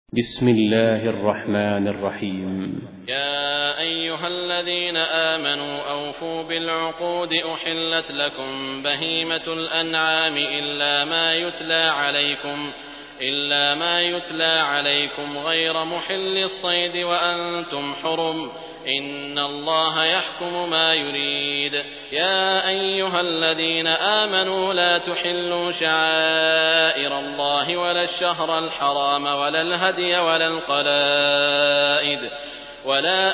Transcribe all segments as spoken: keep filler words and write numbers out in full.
بسم الله الرحمن الرحيم. يا أيها الذين آمنوا أوفوا بالعقود أحلت لكم بهيمة الأنعام إلا ما يتلى عليكم إلا ما يتلى عليكم غير محل الصيد وأنتم حرم إن الله يحكم ما يريد. يا أيها الذين آمنوا لا تحلوا شعائر الله ولا الشهر الحرام ولا الهدي ولا القلائد ولا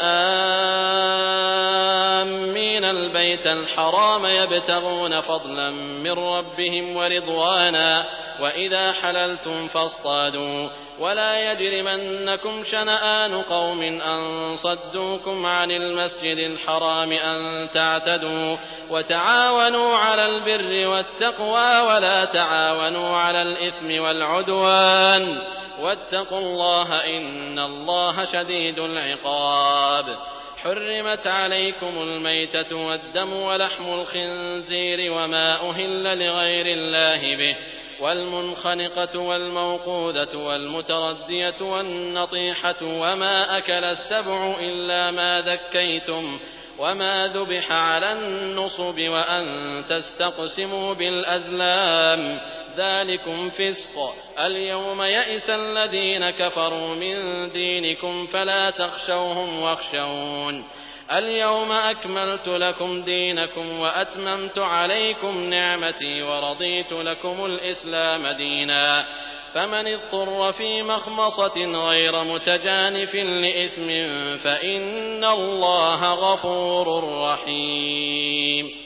آمين البيت الحرام يبتغون فضلا من ربهم ورضوانا وإذا حللتم فاصطادوا ولا يجرمنكم شنآن قوم أن صدوكم عن المسجد الحرام أن تعتدوا وتعاونوا على البر والتقوى ولا تعاونوا على الإثم والعدوان واتقوا الله إن الله شديد العقاب. حرمت عليكم الميتة والدم ولحم الخنزير وما أهل لغير الله به والمنخنقة والموقوذة والمتردية والنطيحة وما أكل السبع إلا ما ذكيتم وما ذبح على النصب وأن تستقسموا بالأزلام ذلكم فسق. اليوم يئس الذين كفروا من دينكم فلا تخشوهم واخشون. اليوم أكملت لكم دينكم وأتممت عليكم نعمتي ورضيت لكم الإسلام دينا. فمن اضطر في مخمصة غير متجانف لإثم فإن الله غفور رحيم.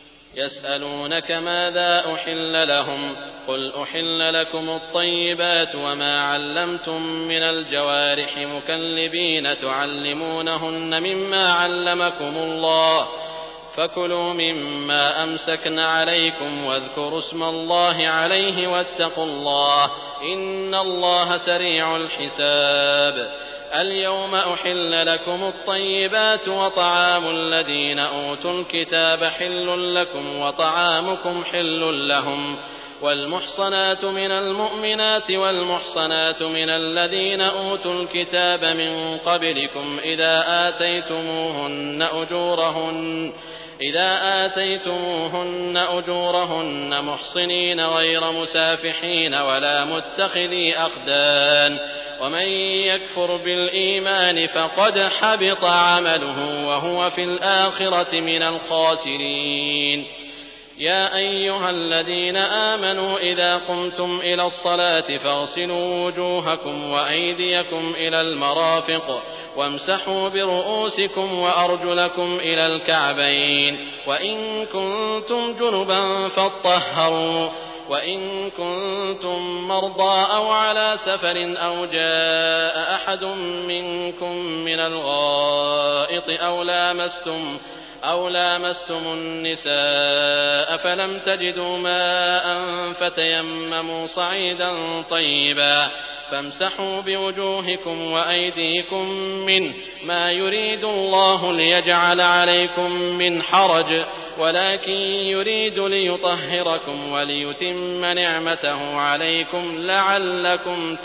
يسألونك ماذا أحل لهم قل أحل لكم الطيبات وما علمتم من الجوارح مكلبين تعلمونهن مما علمكم الله فكلوا مما أمسكن عليكم واذكروا اسم الله عليه واتقوا الله إن الله سريع الحساب. اليوم أحل لكم الطيبات وطعام الذين أوتوا الكتاب حل لكم وطعامكم حل لهم والمحصنات من المؤمنات والمحصنات من الذين أوتوا الكتاب من قبلكم إذا آتيتموهن أجورهن إذا آتيتموهن أجورهن محصنين غير مسافحين ولا متخذي أخدان ومن يكفر بالإيمان فقد حبط عمله وهو في الآخرة من الخاسرين. يا أيها الذين آمنوا إذا قمتم إلى الصلاة فاغسلوا وجوهكم وأيديكم إلى المرافق وامسحوا برؤوسكم وأرجلكم إلى الكعبين وإن كنتم جنبا فاطهروا وإن كنتم مرضى أو على سفر أو جاء أحد منكم من الغائط أو لامستم أو لامستم النساء فلم تجدوا ماء فتيمموا صعيدا طيبا فامسحوا بوجوهكم وأيديكم منه ما يريد الله ليجعل عليكم من حرج ولكن يريد ليطهركم وليتم نعمته عليكم لعلكم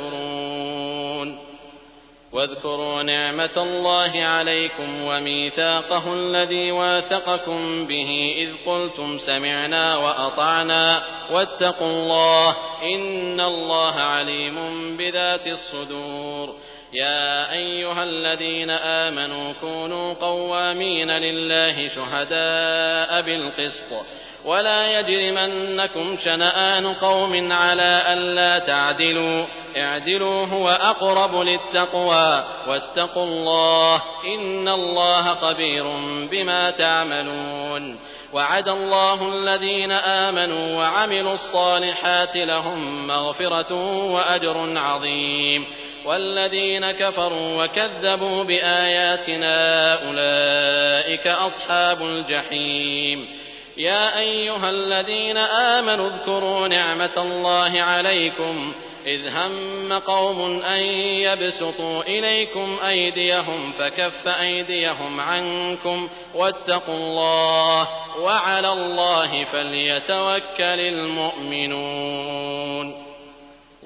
تشكرون. واذكروا نعمة الله عليكم وميثاقه الذي واثقكم به إذ قلتم سمعنا وأطعنا واتقوا الله إن الله عليم بذات الصدور. يا أيها الذين آمنوا كونوا قوامين لله شهداء بالقسط ولا يجرمنكم شنآن قوم على ألا تعدلوا اعدلوا هو أقرب للتقوى واتقوا الله إن الله خبير بما تعملون. وعد الله الذين آمنوا وعملوا الصالحات لهم مغفرة وأجر عظيم والذين كفروا وكذبوا بآياتنا أولئك أصحاب الجحيم. يا أيها الذين آمنوا اذكروا نعمة الله عليكم إذ هم قوم أن يبسطوا إليكم أيديهم فكف أيديهم عنكم واتقوا الله وعلى الله فليتوكل المؤمنون.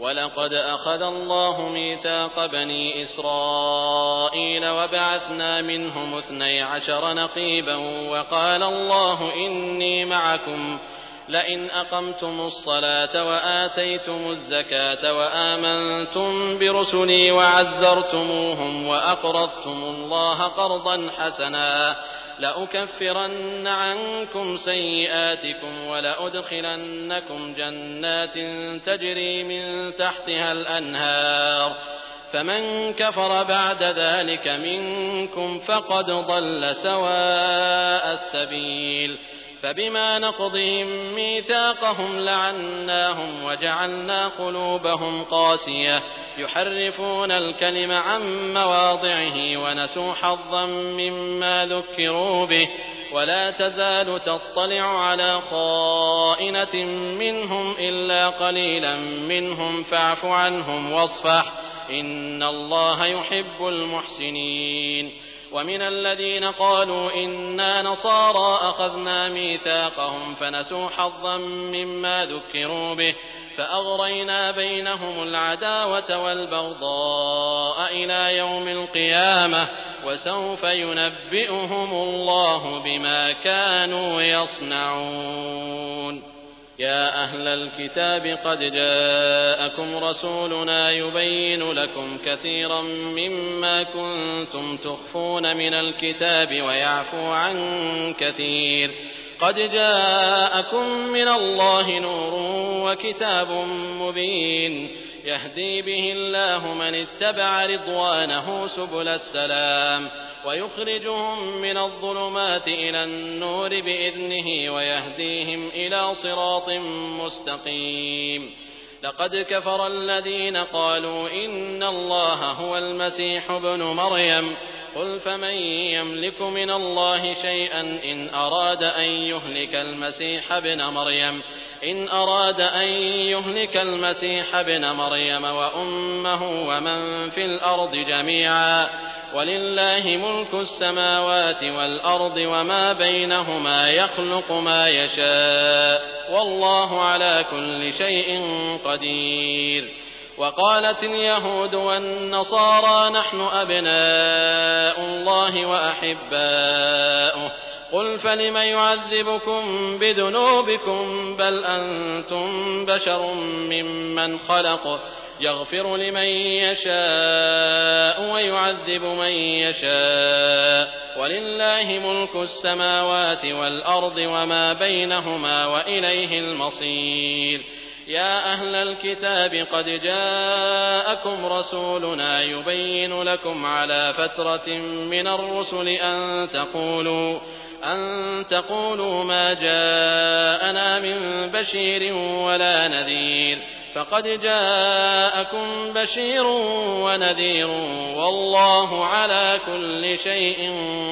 ولقد أخذ الله ميثاق بني إسرائيل وبعثنا منهم اثني عشر نقيبا وقال الله إني معكم لئن أقمتم الصلاة وآتيتم الزكاة وآمنتم برسلي وعزرتموهم وأقرضتم الله قرضا حسنا لأكفرن عنكم سيئاتكم ولأدخلنكم جنات تجري من تحتها الأنهار فمن كفر بعد ذلك منكم فقد ضل سواء السبيل فبما نقضهم ميثاقهم لعناهم وجعلنا قلوبهم قاسية يحرفون الكلم عن مواضعه ونسوا حظا مما ذكروا به ولا تزال تطلع على خائنة منهم إلا قليلا منهم فاعف عنهم واصفح إن الله يحب المحسنين ومن الذين قالوا إنا نصارى أخذنا ميثاقهم فنسوا حظا مما ذكروا به فأغرينا بينهم العداوة والبغضاء إلى يوم القيامة وسوف ينبئهم الله بما كانوا يصنعون يا أهل الكتاب قد جاءكم رسولنا يبين لكم كثيرا مما كنتم تخفون من الكتاب ويعفو عن كثير قد جاءكم من الله نور وكتاب مبين يهدي به الله من اتبع رضوانه سبل السلام ويخرجهم من الظلمات إلى النور بإذنه ويهديهم إلى صراط مستقيم لقد كفر الذين قالوا إن الله هو المسيح ابن مريم قل فمن يملك من الله شيئا إن أراد أن يهلك المسيح ابن مريم إن أراد أن يهلك المسيح ابن مريم وأمه ومن في الأرض جميعا ولله ملك السماوات والأرض وما بينهما يخلق ما يشاء والله على كل شيء قدير وقالت اليهود والنصارى نحن أبناء الله وأحباؤه قل فلم يعذبكم بذنوبكم بل أنتم بشر ممن خلق يغفر لمن يشاء ويعذب من يشاء ولله ملك السماوات والأرض وما بينهما وإليه المصير يا أهل الكتاب قد جاءكم رسولنا يبين لكم على فترة من الرسل أن تقولوا أن تقولوا ما جاءنا من بشير ولا نذير فقد جاءكم بشير ونذير والله على كل شيء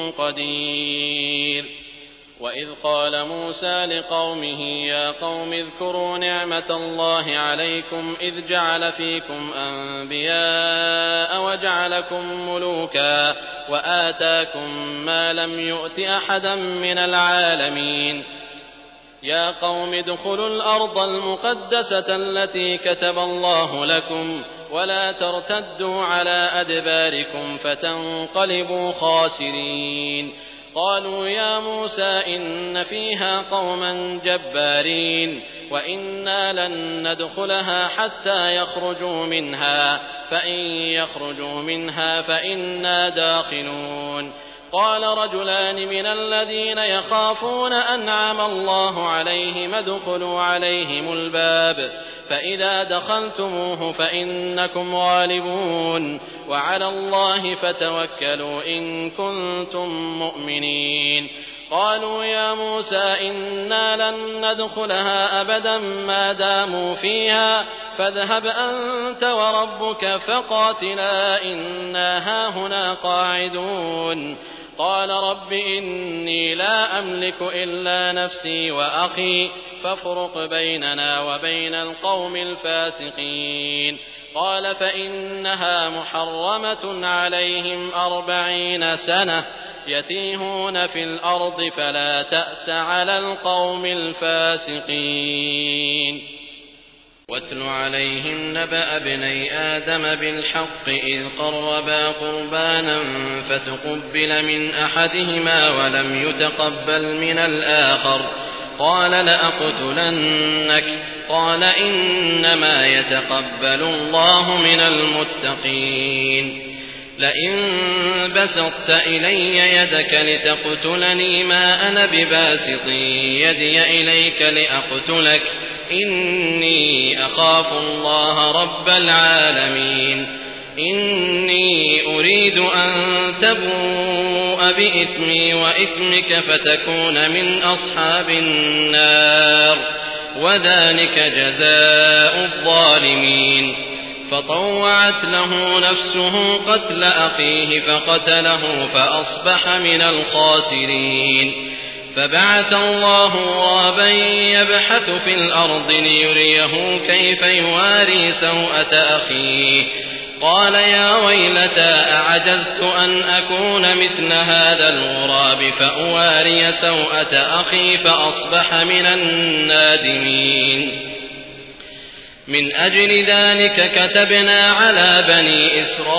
قدير وإذ قال موسى لقومه يا قوم اذكروا نعمة الله عليكم إذ جعل فيكم أنبياء وجعلكم ملوكا وآتاكم ما لم يؤت أحدا من العالمين يا قوم ادخلوا الأرض المقدسة التي كتب الله لكم ولا ترتدوا على أدباركم فتنقلبوا خاسرين قالوا يا موسى إن فيها قوما جبارين وإنا لن ندخلها حتى يخرجوا منها فإن يخرجوا منها فإنا داخلون قال رجلان من الذين يخافون أنعم الله عليهم ادخلوا عليهم الباب فإذا دخلتموه فإنكم غالبون وعلى الله فتوكلوا إن كنتم مؤمنين قالوا يا موسى إنا لن ندخلها أبدا ما داموا فيها فاذهب أنت وربك فقاتلا إنا هاهنا قاعدون قال رب إني لا أملك إلا نفسي وأخي فافرق بيننا وبين القوم الفاسقين قال فإنها محرمة عليهم أربعين سنة يتيهون في الأرض فلا تأس على القوم الفاسقين واتل عليهم نبأ ابني آدم بالحق إذ قربا قربانا فتقبل من أحدهما ولم يتقبل من الآخر قال لأقتلنك قال إنما يتقبل الله من المتقين لئن بسطت إلي يدك لتقتلني ما أنا بباسط يدي إليك لأقتلك إني أخاف الله رب العالمين إني أريد أن تبوء بإثمي وإثمك فتكون من أصحاب النار وذلك جزاء الظالمين فطوعت له نفسه قتل أخيه فقتله فأصبح من الخاسرين فبعث الله غرابا يبحث في الأرض ليريه كيف يواري سوءة أخيه قال يا ويلتى أعجزت أن أكون مثل هذا الغراب فأواري سوءة أخي فأصبح من النادمين من أجل ذلك كتبنا على بني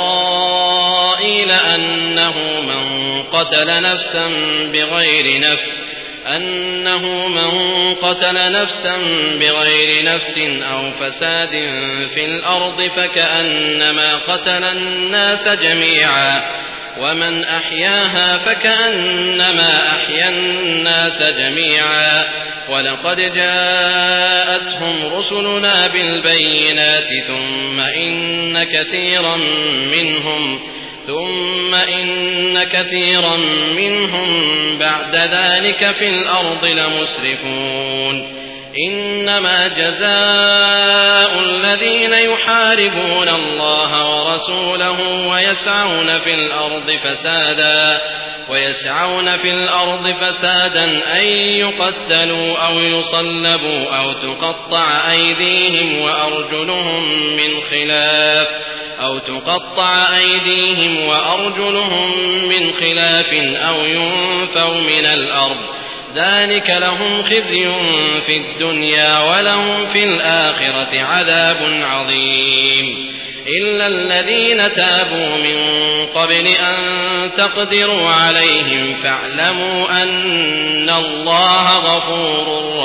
إسرائيل أنه من قتل نفسا بغير نفس أنه من قتل نفسا بغير نفس أو فساد في الأرض فكأنما قتل الناس جميعا ومن أحياها فكأنما أحيا الناس جميعا ولقد جاءتهم رسلنا بالبينات ثم إن كثيرا منهم ثم إن كثيرا منهم بعد ذلك في الأرض لمسرفون إنما جزاء الذين يحاربون الله ورسوله ويسعون في الأرض فسادا ويسعون في الأرض فسادا أن يقتلوا أو يصلبوا أو تقطع أيديهم وأرجلهم من خلاف أو تقطع أيديهم وأرجلهم من خلاف أو ينفوا من الأرض ذلك لهم خزي في الدنيا ولهم في الآخرة عذاب عظيم إلا الذين تابوا من قبل أن تقدروا عليهم فاعلموا أن الله غفور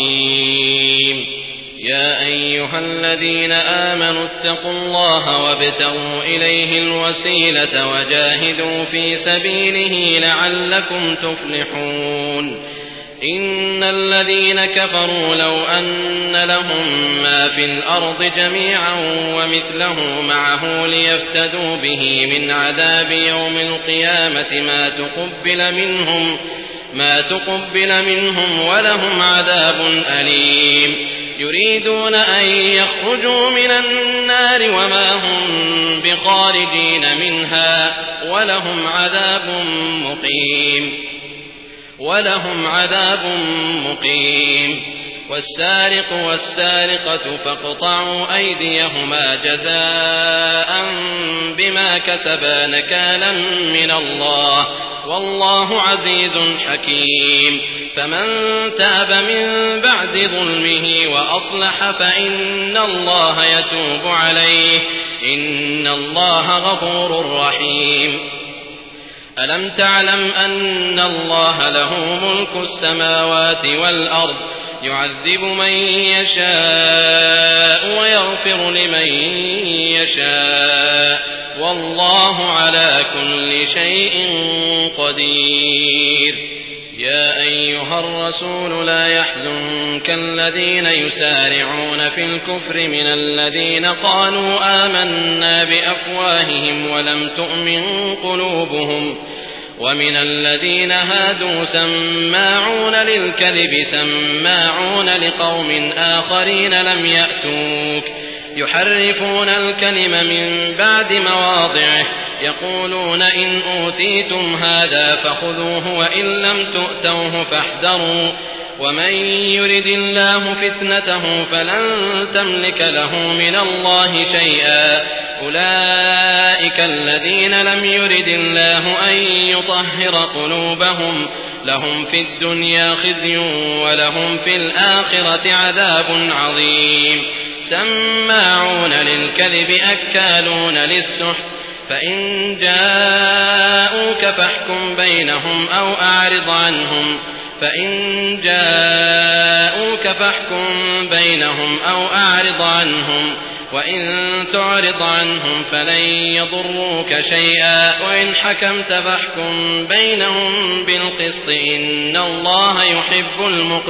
رحيم يا أيها الذين آمنوا اتقوا الله وابتغوا إليه الوسيلة وجاهدوا في سبيله لعلكم تفلحون إن الذين كفروا لو أن لهم ما في الأرض جميعا ومثله معه ليفتدوا به من عذاب يوم القيامة ما تقبل منهم ما تقبل منهم ولهم عذاب أليم يريدون أن يخرجوا من النار وما هم بخارجين منها ولهم عذاب مقيم ولهم عذاب مقيم والسارق والسارقة فاقطعوا أيديهما جزاء بما كسبا نكالا من الله والله عزيز حكيم فمن تاب من بعد ظلمه وأصلح فإن الله يتوب عليه إن الله غفور رحيم ألم تعلم أن الله له ملك السماوات والأرض يعذب من يشاء ويغفر لمن يشاء والله على كل شيء قدير يا أيها الرسول لا يحزنك الذين يسارعون في الكفر من الذين قالوا آمنا بأفواههم ولم تؤمن قلوبهم ومن الذين هادوا سماعون للكذب سماعون لقوم آخرين لم يأتوك يحرفون الكلم من بعد مواضعه يقولون إن أوتيتم هذا فخذوه وإن لم تؤتوه فاحذروا ومن يرد الله فتنته فلن تملك له من الله شيئا أولئك الذين لم يرد الله أن يطهر قلوبهم لهم في الدنيا خزي ولهم في الآخرة عذاب عظيم سماعون للكذب أكالون للسحت فإن جاءوك فاحكم بينهم أو أعرض عنهم فإن جاءوك فاحكم بينهم أو أعرض عنهم وإن تعرض عنهم فلن يضروك شيئا وإن حكمت فاحكم بينهم بالقسط إن الله يحب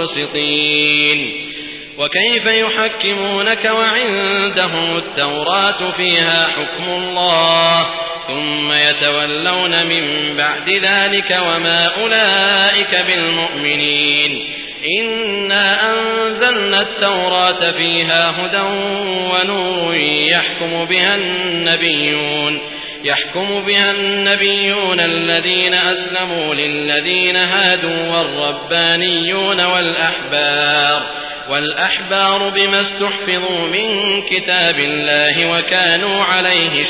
المقسطين. وكيف يحكمونك وعندهم التوراة فيها حكم الله ثم يتولون من بعد ذلك وما أولئك بالمؤمنين. إنا أنزلنا التوراة فيها هدى ونور يحكم بها النبيون يحكم بها النبيون الذين أسلموا للذين هادوا والربانيون والأحبار والأحبار بما استحفظوا من كتاب الله وكانوا عليه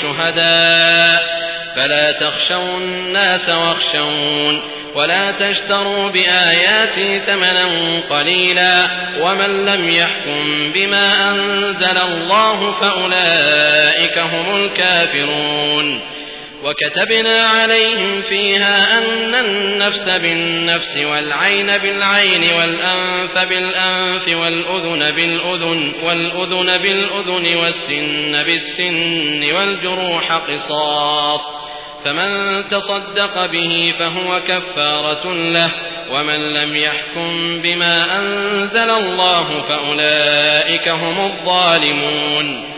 شهداء فلا تخشوا الناس واخشون ولا تشتروا بآياتي ثمنا قليلا ومن لم يحكم بما أنزل الله فأولئك هم الكافرون. وكتبنا عليهم فيها أن النفس بالنفس والعين بالعين والأنف بالأنف والأذن بالأذن والأذن بالأذن والسن بالسن والجروح قصاص فمن تصدق به فهو كفارة له ومن لم يحكم بما أنزل الله فأولئك هم الظالمون.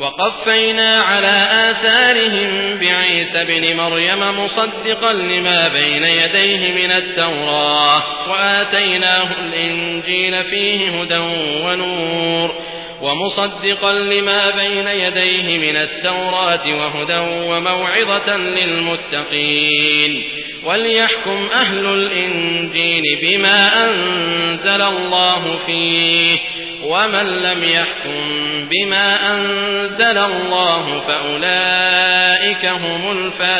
وقفينا على آثارهم بعيسى بن مريم مصدقا لما بين يديه من التوراة وآتيناه الإنجيل فيه هدى ونور ومصدقا لما بين يديه من التوراة وهدى وموعظة للمتقين. وليحكم أهل الإنجيل بما أنزل الله فيه ومن لم يحكم بما أنزل الله فأولئك هم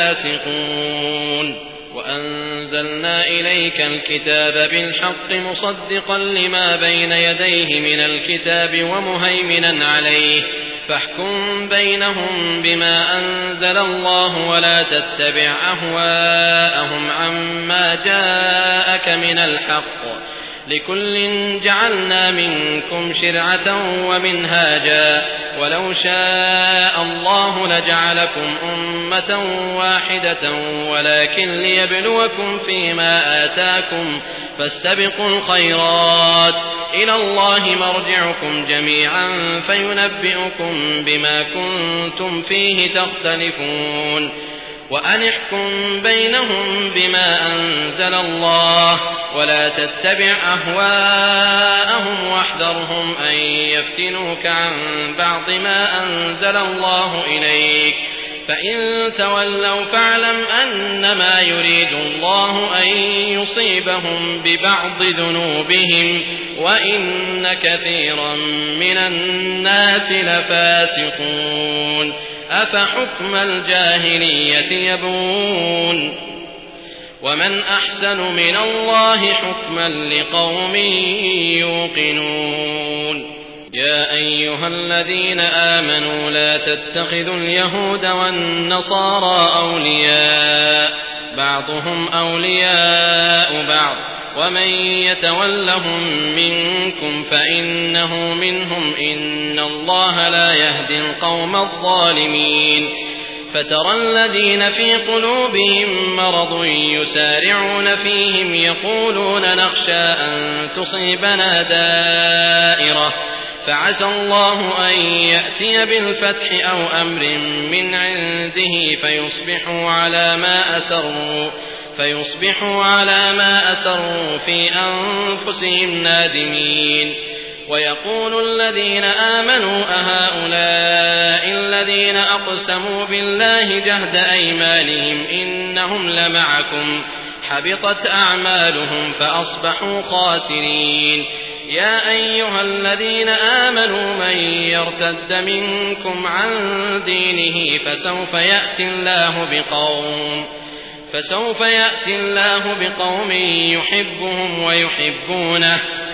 الفاسقون. وأنزلنا إليك الكتاب بالحق مصدقا لما بين يديه من الكتاب ومهيمنا عليه فاحكم بينهم بما أنزل الله ولا تتبع أهواءهم عما جاءك من الحق لكل جعلنا منكم شرعة ومنهاجا ولو شاء الله لجعلكم أمة واحدة ولكن ليبلوكم فيما آتاكم فاستبقوا الخيرات إلى الله مرجعكم جميعا فينبئكم بما كنتم فيه تختلفون. وأن احكم بينهم بما أنزل الله ولا تتبع أهواءهم واحذرهم أن يفتنوك عن بعض ما أنزل الله إليك فإن تولوا فاعلم أنما يريد الله أن يصيبهم ببعض ذنوبهم وإن كثيرا من الناس لفاسقون. أفحكم الجاهلية يبغون ومن أحسن من الله حكما لقوم يوقنون. يا أيها الذين آمنوا لا تتخذوا اليهود والنصارى أولياء بعضهم أولياء بعض ومن يتولهم منكم فإنه منهم إن الله لا يهدي القوم الظالمين. فترى الذين في قلوبهم مرض يسارعون فيهم يقولون نخشى أن تصيبنا دائرة فعسى الله أن يأتي بالفتح أو أمر من عنده فيصبحوا على ما أسروا فيصبحوا على ما أسروا في أنفسهم نادمين. ويقول الذين آمنوا أهؤلاء الذين أقسموا بالله جهد أيمانهم إنهم لمعكم حبطت أعمالهم فأصبحوا خاسرين. يا أيها الذين آمنوا من يرتد منكم عن دينه فسوف يأتي الله بقوم فسوف يأتي الله بقوم يحبهم ويحبونه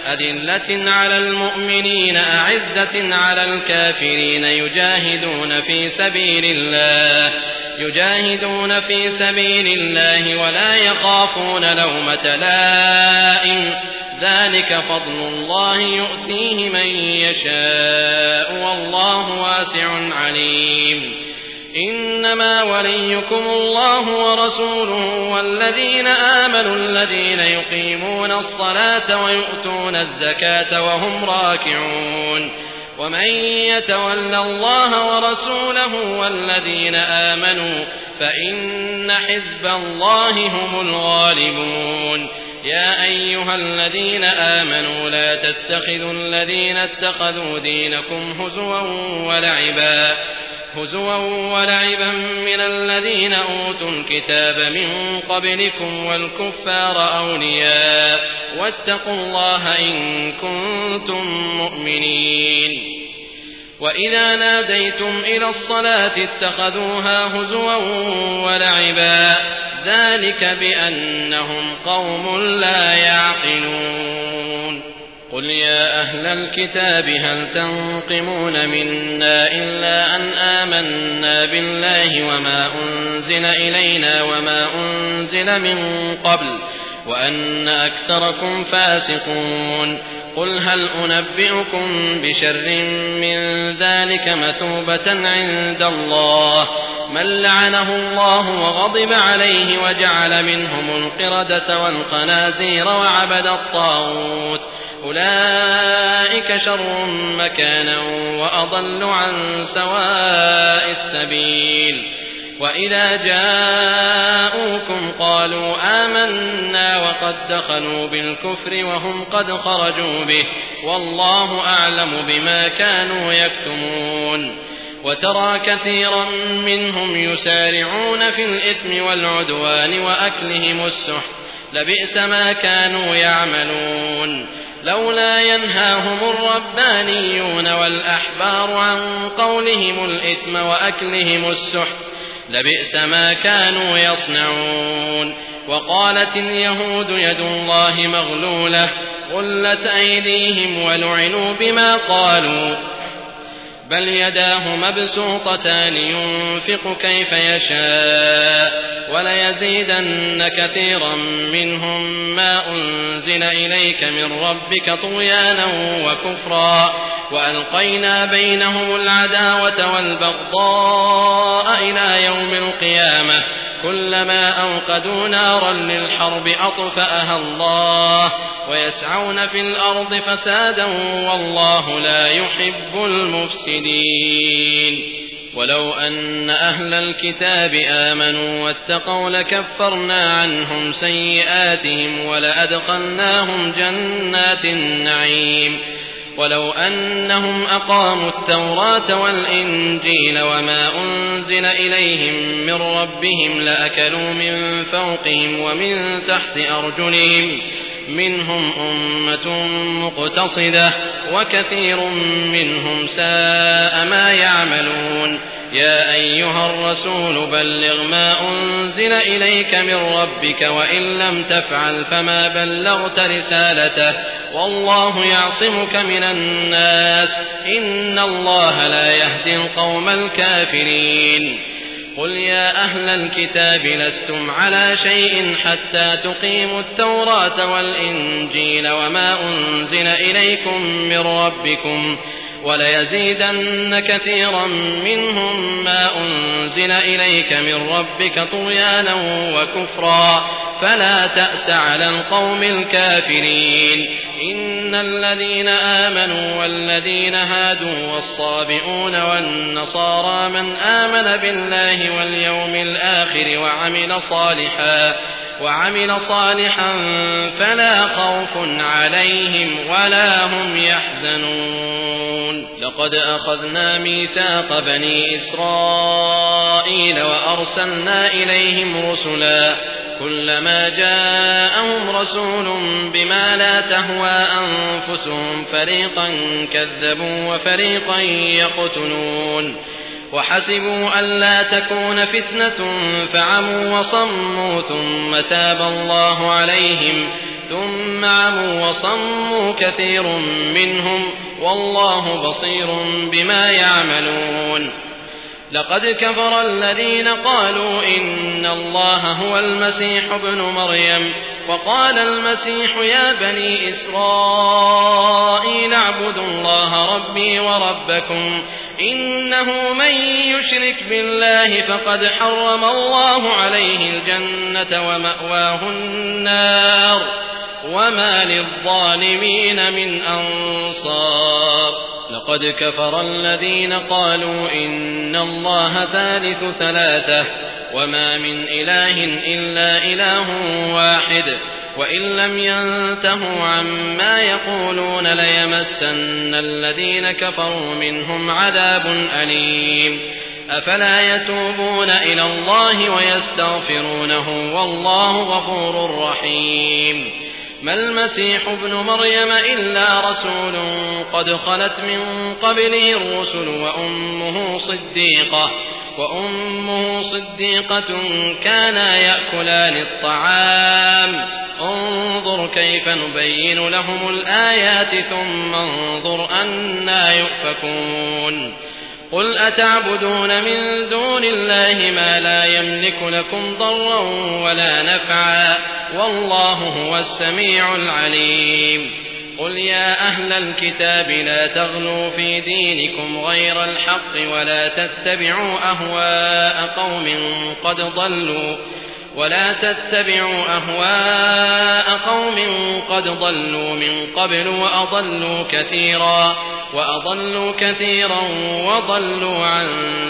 أذلة على المؤمنين أعزة على الكافرين يجاهدون في سبيل الله يجاهدون في سبيل الله ولا يخافون لومة لائم ذلك فضل الله يؤتيه من يشاء والله واسع عليم إنما وليكم الله ورسوله والذين آمنوا الذين يقيمون الصلاة ويؤتون الزكاة وهم راكعون ومن يتول الله ورسوله والذين آمنوا فإن حزب الله هم الغالبون يا أيها الذين آمنوا لا تتخذوا الذين اتخذوا دينكم هزوا ولعبا هزوا ولعبا من الذين أوتوا الكتاب من قبلكم والكفار أولياء واتقوا الله إن كنتم مؤمنين وإذا ناديتم إلى الصلاة اتخذوها هزوا ولعبا ذلك بأنهم قوم لا يعقلون قل يا أهل الكتاب هل تنقمون منا إلا أن آمنا بالله وما أنزل إلينا وما أنزل من قبل وأن أكثركم فاسقون قل هل أنبئكم بشر من ذلك مثوبة عند الله من لعنه الله وغضب عليه وجعل منهم القردة والخنازير وعبد الطاغوت أولئك شر مكانا وأضل عن سواء السبيل وإذا جاءوكم قالوا آمنا وقد دخلوا بالكفر وهم قد خرجوا به والله أعلم بما كانوا يكتمون وترى كثيرا منهم يسارعون في الإثم والعدوان وأكلهم السحت لبئس ما كانوا يعملون لولا ينهاهم الربانيون والأحبار عن قولهم الإثم وأكلهم السحت لبئس ما كانوا يصنعون وقالت اليهود يد الله مغلولة غلت أيديهم ولعنوا بما قالوا بل يداه مبسوطتان ينفق كيف يشاء وليزيدن كثيرا منهم ما أنزل إليك من ربك طغيانا وكفرا وألقينا بينهم العداوة والبغضاء إلى يوم القيامة كلما أوقدوا نارا للحرب أطفأها الله ويسعون في الأرض فسادا والله لا يحب المفسدين ولو أن أهل الكتاب آمنوا واتقوا لكفرنا عنهم سيئاتهم ولأدخلناهم جنات النعيم ولو أنهم أقاموا التوراة والإنجيل وما أنزل إليهم من ربهم لأكلوا من فوقهم ومن تحت أرجلهم منهم أمة مقتصدة وكثير منهم ساء ما يعملون يا أيها الرسول بلغ ما أنزل إليك من ربك وإن لم تفعل فما بلغت رسالته والله يعصمك من الناس إن الله لا يهدي القوم الكافرين قل يا أهل الكتاب لستم على شيء حتى تقيموا التوراة والإنجيل وما أنزل إليكم من ربكم وليزيدن كثيرا منهم ما أنزل إليك من ربك طغيانا وكفرا فلا تأس على القوم الكافرين إن الذين آمنوا والذين هادوا والصابئون والنصارى من آمن بالله واليوم الآخر وعمل صالحا وعمل صالحا فلا خوف عليهم ولا هم يحزنون لقد أخذنا ميثاق بني إسرائيل وأرسلنا إليهم رسلا كلما جاءهم رسول بما لا تهوى أنفسهم فريقا كذبوا وفريقا يقتلون وحسبوا ألا تكون فتنة فعموا وصموا ثم تاب الله عليهم ثم عموا وصموا كثير منهم والله بصير بما يعملون. لقد كفر الذين قالوا إن الله هو المسيح ابن مريم وقال المسيح يا بني إسرائيل اعبدوا الله ربي وربكم إنه من يشرك بالله فقد حرم الله عليه الجنة ومأواه النار وما للظالمين من أنصار. لقد كفر الذين قالوا إن الله ثالث ثلاثة وما من إله إلا إله واحد وإن لم ينتهوا عما يقولون ليمسن الذين كفروا منهم عذاب أليم. أفلا يتوبون إلى الله ويستغفرونه والله غفور رحيم. ما المسيح ابن مريم إلا رسول قد خلت من قبله الرسل وأمه صديقة وأمه صديقة كانا يأكلان الطعام انظر كيف نبين لهم الآيات ثم انظر أنى يؤفكون. قل أتعبدون من دون الله ما لا يملك لكم ضرا ولا نفعا والله هو السميع العليم. قل يا أهل الكتاب لا تغلوا في دينكم غير الحق ولا تتبعوا أهواء قوم قد ضلوا ولا تتبعوا أهواء قوم قد ضلوا من قبل وأضلوا كثيرا وأضلوا كثيرا وضلوا عن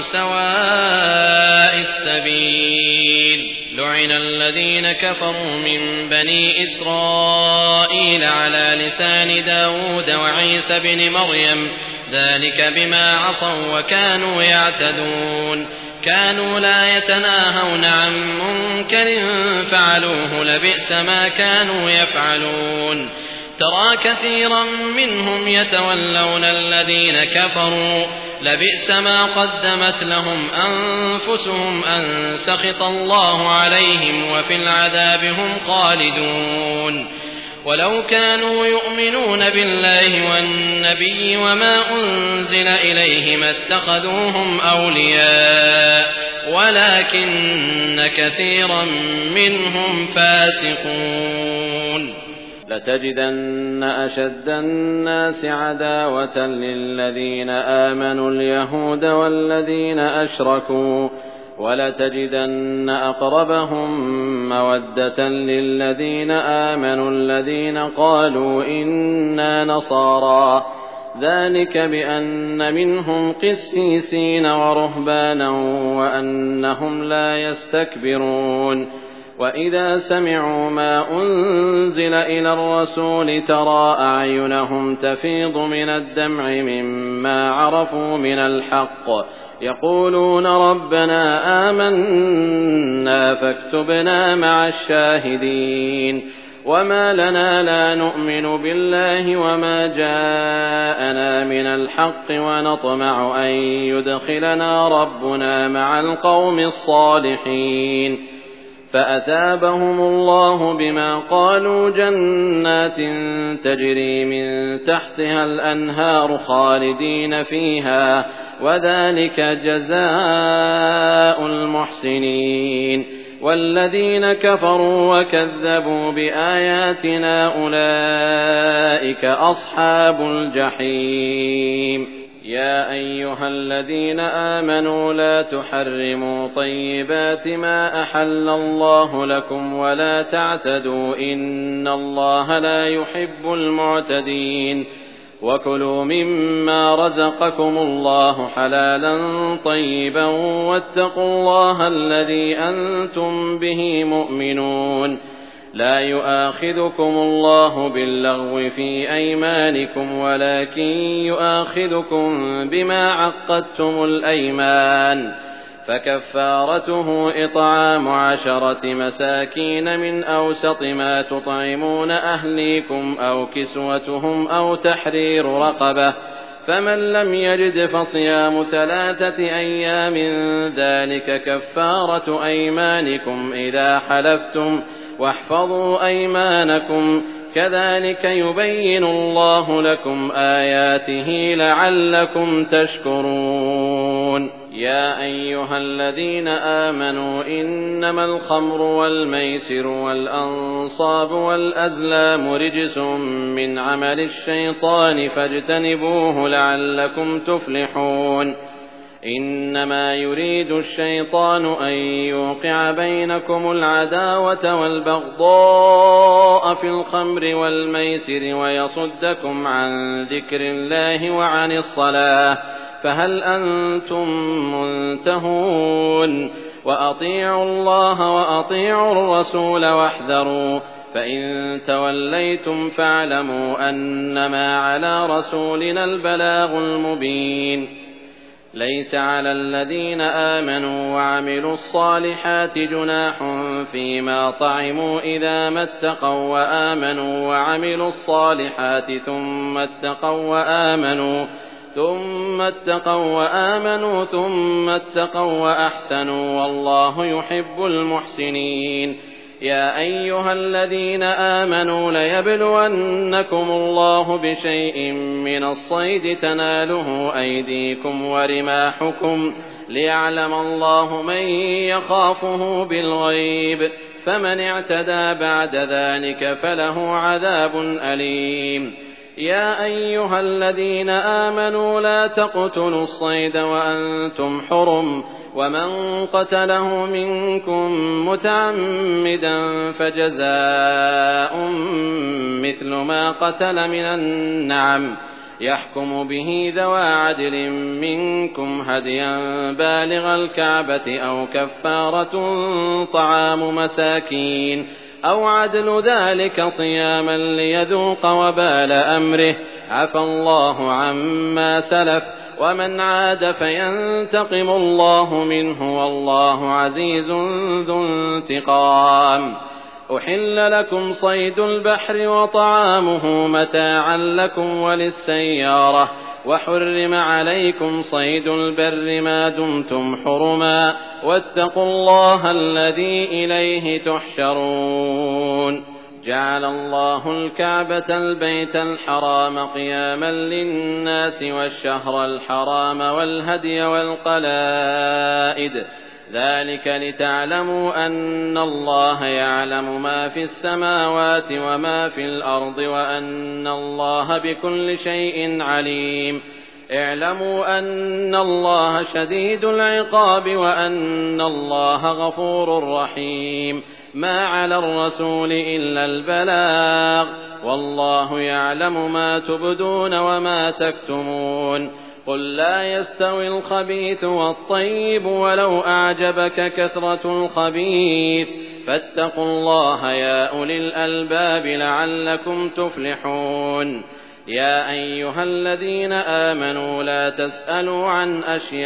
سواء السبيل. لعن الذين كفروا من بني إسرائيل على لسان داود وعيسى بن مريم ذلك بما عصوا وكانوا يعتدون. كانوا لا يتناهون عن منكر فعلوه لبئس ما كانوا يفعلون. ترى كثيرا منهم يتولون الذين كفروا لبئس ما قدمت لهم أنفسهم أن سخط الله عليهم وفي العذاب هم خالدون. ولو كانوا يؤمنون بالله والنبي وما أنزل إليه ما اتخذوهم أولياء ولكن كثيرا منهم فاسقون. لتجدن أشد الناس عداوة للذين آمنوا اليهود والذين أشركوا ولتجدن أقربهم مودة للذين آمنوا الذين قالوا إنا نصارى ذلك بأن منهم قسيسين ورهبانا وأنهم لا يستكبرون. وإذا سمعوا ما أنزل إلى الرسول ترى أعينهم تفيض من الدمع مما عرفوا من الحق يقولون ربنا آمنا فاكتبنا مع الشاهدين. وما لنا لا نؤمن بالله وما جاءنا من الحق ونطمع أن يدخلنا ربنا مع القوم الصالحين. فأثابهم الله بما قالوا جنات تجري من تحتها الأنهار خالدين فيها وذلك جزاء المحسنين. والذين كفروا وكذبوا بآياتنا أولئك أصحاب الجحيم. يا أيها الذين آمنوا لا تحرموا طيبات ما أحل الله لكم ولا تعتدوا إن الله لا يحب المعتدين. وكلوا مما رزقكم الله حلالا طيبا واتقوا الله الذي أنتم به مؤمنون. لا يؤاخذكم الله باللغو في أيمانكم ولكن يؤاخذكم بما عقدتم الأيمان فكفارته إطعام عشرة مساكين من أوسط ما تطعمون أهليكم أو كسوتهم أو تحرير رقبة فمن لم يجد فصيام ثلاثة أيام ذلك كفارة أيمانكم إذا حلفتم واحفظوا أيمانكم كذلك يبين الله لكم آياته لعلكم تشكرون يا أيها الذين آمنوا إنما الخمر والميسر والأنصاب والأزلام رجس من عمل الشيطان فاجتنبوه لعلكم تفلحون إنما يريد الشيطان أن يوقع بينكم العداوة والبغضاء في الخمر والميسر ويصدكم عن ذكر الله وعن الصلاة فهل أنتم منتهون وأطيعوا الله وأطيعوا الرسول واحذروا فإن توليتم فاعلموا أنما على رسولنا البلاغ المبين ليس على الذين آمنوا وعملوا الصالحات جناح فيما طعموا إذا ما اتقوا وآمنوا وعملوا الصالحات ثم اتقوا وآمنوا ثم اتقوا وآمنوا ثم اتقوا وأحسنوا والله يحب المحسنين يا أيها الذين آمنوا ليبلونكم الله بشيء من الصيد تناله أيديكم ورماحكم ليعلم الله من يخافه بالغيب فمن اعتدى بعد ذلك فله عذاب أليم يا أيها الذين آمنوا لا تقتلوا الصيد وأنتم حرم ومن قتله منكم متعمدا فجزاء مثل ما قتل من النعم يحكم به ذوى عدل منكم هديا بالغ الكعبة أو كفارة طعام مساكين أو عدل ذلك صياما ليذوق وبال أمره عفى الله عما سلف ومن عاد فينتقم الله منه والله عزيز ذو انتقام أحل لكم صيد البحر وطعامه متاعا لكم وللسيارة وحرم عليكم صيد البر ما دمتم حرما واتقوا الله الذي إليه تحشرون جعل الله الكعبة البيت الحرام قياما للناس والشهر الحرام والهدي والقلائد ذلك لتعلموا أن الله يعلم ما في السماوات وما في الأرض وأن الله بكل شيء عليم اعلموا أن الله شديد العقاب وأن الله غفور رحيم ما على الرسول إلا البلاغ والله يعلم ما تبدون وما تكتمون قل لا يستوي الخبيث والطيب ولو أعجبك كثرة الخبيث فاتقوا الله يا أولي الألباب لعلكم تفلحون يا أيها الذين آمنوا لا تسألوا عن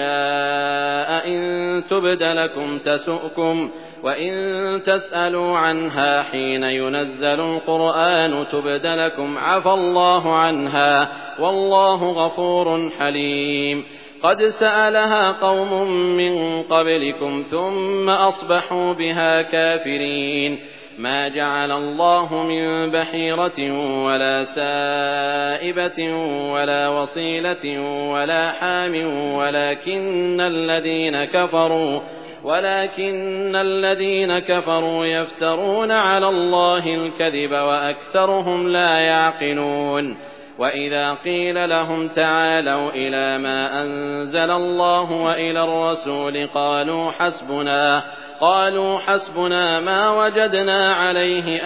أشياء إن تبد لكم تسؤكم وإن تسألوا عنها حين ينزل القرآن تبد لكم عفى الله عنها والله غفور حليم قد سألها قوم من قبلكم ثم أصبحوا بها كافرين ما جعل الله من بحيرة ولا سائبة ولا وصيلة ولا حام ولكن الذين كفروا ولكن الذين كفروا يفترون على الله الكذب وأكثرهم لا يعقلون وإذا قيل لهم تعالوا إلى ما أنزل الله وإلى الرسول قالوا حسبنا قالوا حسبنا ما وجدنا عليه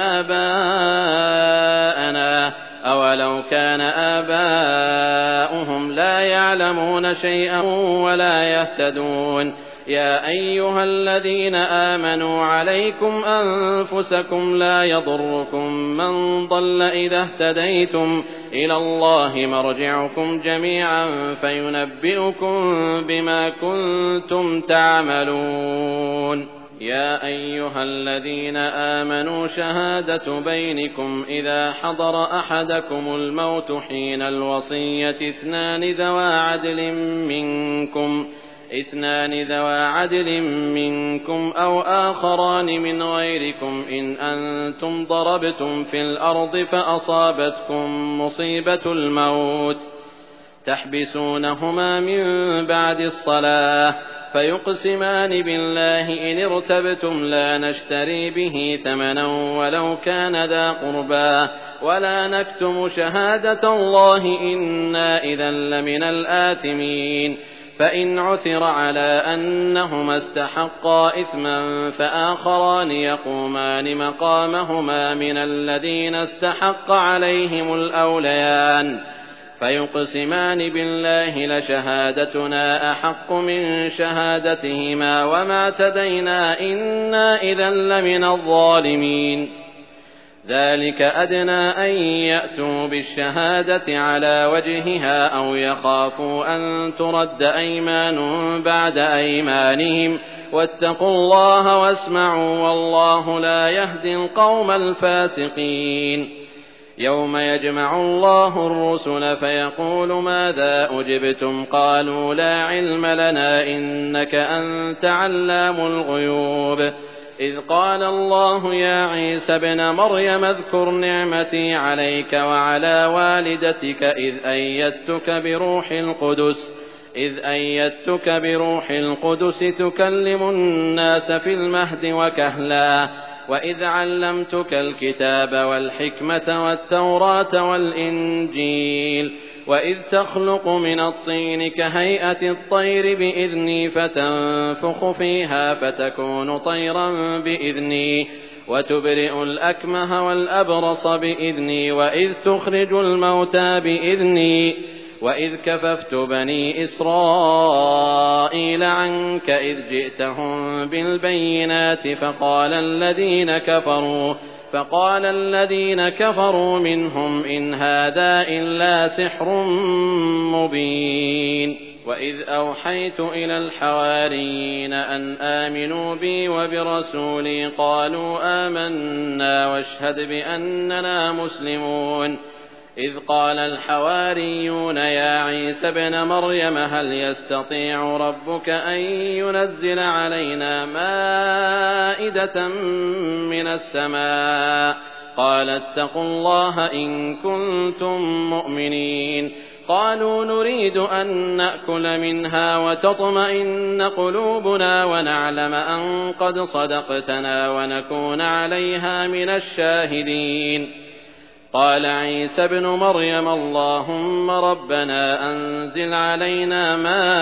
آباءنا أولو كان آباؤهم لا يعلمون شيئا ولا يهتدون يا أيها الذين آمنوا عليكم أنفسكم لا يضركم من ضل إذا اهتديتم إلى الله مرجعكم جميعا فينبئكم بما كنتم تعملون يا أيها الذين آمنوا شهادة بينكم إذا حضر أحدكم الموت حين الوصية اثنان ذوى عدل منكم اثنان ذوى عدل منكم أو آخران من غيركم إن أنتم ضربتم في الأرض فأصابتكم مصيبة الموت تحبسونهما من بعد الصلاة فيقسمان بالله إن ارتبتم لا نشتري به ثمنا ولو كان ذا قربى ولا نكتم شهادة الله إنا إذا لمن الآثمين فإن عثر على أنهما استحقا إثما فآخران يقومان مقامهما من الذين استحق عليهم الأوليان فيقسمان بالله لشهادتنا أحق من شهادتهما وما اعتدينا إنا إذا لمن الظالمين ذلك أدنى أن يأتوا بالشهادة على وجهها أو يخافوا أن ترد أيمان بعد أيمانهم واتقوا الله واسمعوا والله لا يهدي القوم الفاسقين يوم يجمع الله الرسل فيقول ماذا أجبتم قالوا لا علم لنا إنك أنت علام الغيوب إذ قال الله يا عيسى ابن مريم اذكر نعمتي عليك وعلى والدتك إذ أيدتك بروح القدس إذ أيدتك بروح القدس تكلم الناس في المهد وكهلا وإذ علمتك الكتاب والحكمة والتوراة والإنجيل وإذ تخلق من الطين كهيئة الطير بإذني فتنفخ فيها فتكون طيرا بإذني وتبرئ الأكمه والأبرص بإذني وإذ تخرج الموتى بإذني وإذ كففت بني إسرائيل عنك إذ جئتهم بالبينات فقال الذين كفروا فقال الذين كفروا منهم إن هذا إلا سحر مبين وإذ أوحيت إلى الحواريين أن آمنوا بي وبرسولي قالوا آمنا واشهد بأننا مسلمون إذ قال الحواريون يا عيسى ابن مريم هل يستطيع ربك أن ينزل علينا مائدة من السماء قال اتقوا الله إن كنتم مؤمنين قالوا نريد أن نأكل منها وتطمئن قلوبنا ونعلم أن قد صدقتنا ونكون عليها من الشاهدين قال عيسى ابن مريم اللهم ربنا أنزل علينا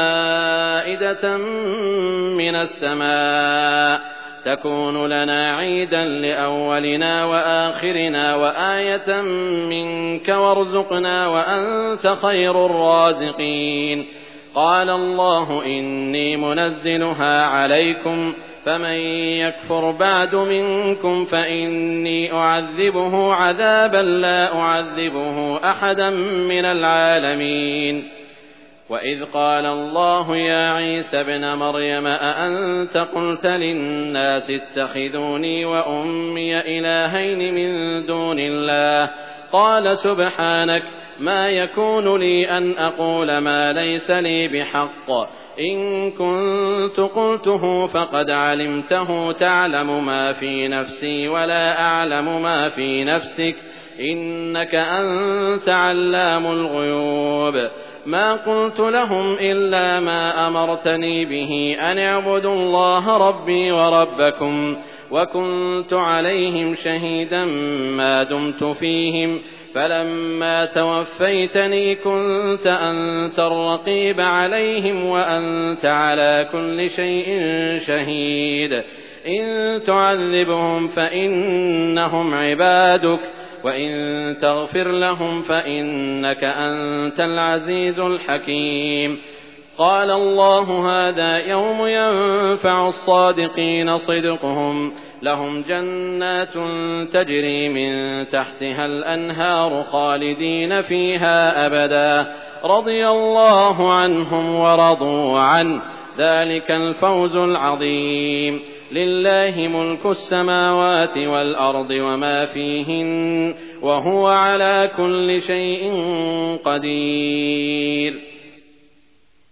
مائدة من السماء تكون لنا عيدا لأولنا وآخرنا وآية منك وارزقنا وأنت خير الرازقين قال الله إني منزلها عليكم فمن يكفر بعد منكم فإني أعذبه عذابا لا أعذبه أحدا من العالمين وإذ قال الله يا عيسى ابن مريم أأنت قلت للناس اتخذوني وأمي إلهين من دون الله قال سبحانك ما يكون لي أن أقول ما ليس لي بحق إن كنت قلته فقد علمته تعلم ما في نفسي ولا أعلم ما في نفسك إنك أنت علام الغيوب ما قلت لهم إلا ما أمرتني به أن اعبدوا الله ربي وربكم وكنت عليهم شهيدا ما دمت فيهم فلما توفيتني كنت أنت الرقيب عليهم وأنت على كل شيء شهيد إن تعذبهم فإنهم عبادك وإن تغفر لهم فإنك أنت العزيز الحكيم قال الله هذا يوم ينفع الصادقين صدقهم لهم جنات تجري من تحتها الأنهار خالدين فيها أبدا رضي الله عنهم ورضوا عنه ذلك الفوز العظيم لله ملك السماوات والأرض وما فيهن وهو على كل شيء قدير